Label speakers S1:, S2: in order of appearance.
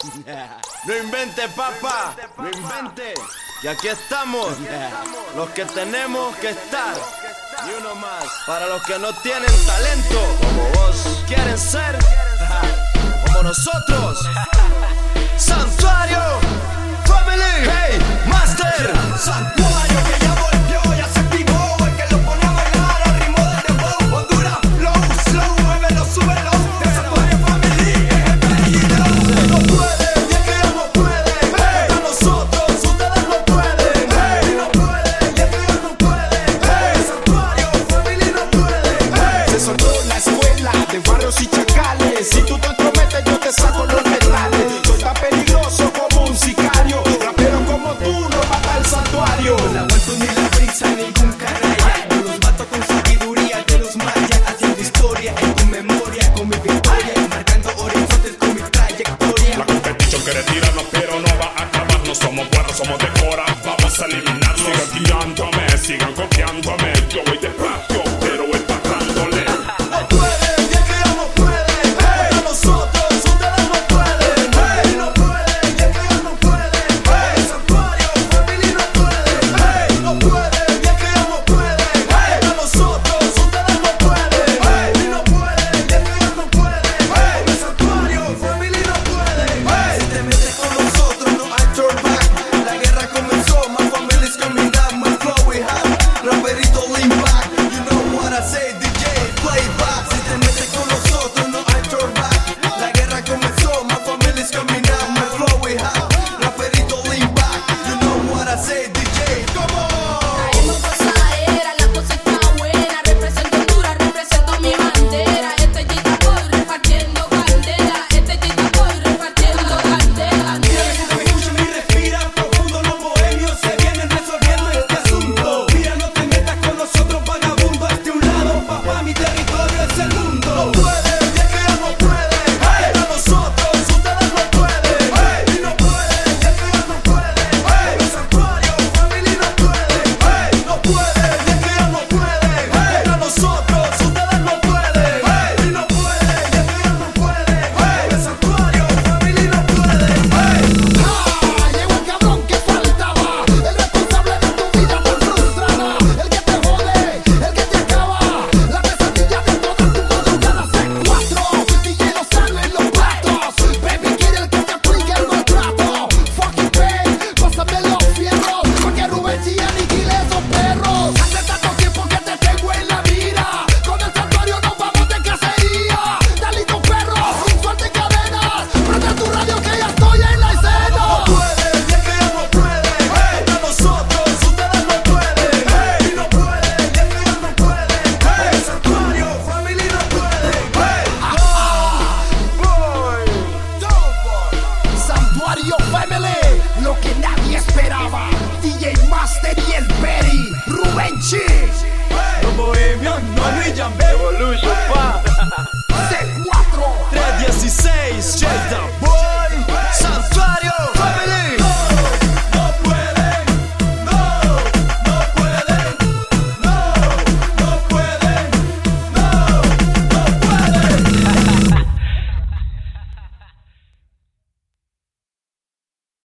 S1: No invente, papá, no invente. Y aquí estamos, los que tenemos que estar. Y uno más, para los que no tienen talento, como vos quieren ser, como nosotros. Santuario Family, hey, Master.
S2: Santuario que ya volvió, ya se activó. El que lo pone a bailar al ritmo del dembow. Honduras, flow, slow, muévelo, súbelo. De Santuario Family es el peligro. No pueden, y es que ya no pueden. Contra nosotros, ustedes no pueden. Y no pueden, y es que ya no pueden. Santuario Family no pueden. Se soltó la escuela de barrios y chacales. Si tú te entrometes, yo te saco los metales. Soy tan peligroso como un sicario. Rapero como tú no mata el santuario. No aguanto ni la brisa, ningún canalla. Yo los mato con sabiduría de los mayas. Haciendo historia en tu memoria con mi victoria. Marcando horizontes con mi trayectoria.
S3: La competición quiere tirarnos pero no va a acabar. No somos buenos, somos de cora. Vamos a eliminarnos. Sigan guiándome, sigan copiándome. Yo voy despacio, pero voy pasándole.
S2: No pueden, y es que ya no pueden. Contra nosotros, ustedes no pueden. Y no pueden, y es que ya no pueden. Santuario Family no pueden. No pueden, y es que ya no pueden. Contra nosotros, ustedes no pueden. Y no pueden, y es que ya no pueden. Santuario Family no pueden. Si te metes con nosotros, no hay turn back. La guerra comenzó, my family's coming down. My flow we have, raperito lean back. You know what I say, DJ, play back. Si te metes con nosotros, no hay turn back. La guerra comenzó, my family's coming down. My flow we have, raperito lean back. You know what I say, DJ, come on.
S4: Traemos pasadera, la cosa está buena. Represento Honduras, represento mi bandera. Este Gita Boy repartiendo candela. Este Gita Boy repartiendo candela.
S2: Mira que si te me escuchan y respiran profundo, los bohemios se vienen resolviendo este asunto. Mira, no te metas con nosotros, vagabundo. Hazte un lado, papá, mi territorio es el mundo. No pueden, y es que ya no pueden. Contra nosotros, ustedes no pueden. Y no pueden, y es que ya no pueden. Santuario Family no pueden. No pueden, y es que ya no pueden. Contra nosotros, ustedes no pueden. Y no pueden, y es que ya no pueden. Santuario Family no pueden.
S5: Llegó el cabrón que faltaba, el responsable de tu vida tan frustrada, el que te jode, el que te acaba, la pesadilla de todas tus madrugadas. C4, DJ no sale en los platos, baby quiere el que te aplique el maltrato. Fucking pain, pásame los fierros, porque Rubén sí aniquile esos perros. Hace tanto tiempo que te tengo en la mira, con el santuario nos vamos de cacería. Dalito perro, suelta cadenas, prende tu radio que ya estoy en la escena.
S2: No pueden, y es que ya no pueden. Contra nosotros, ustedes no pueden. Y no pueden, y es que ya no pueden. Santuario Family no pueden.
S5: Santuario Family, lo que nadie esperaba. DJ Master y el Peri, Rubén Chi,
S2: Los bohemios no brillan,
S1: Evolution, pa.
S5: C4,
S1: 316, J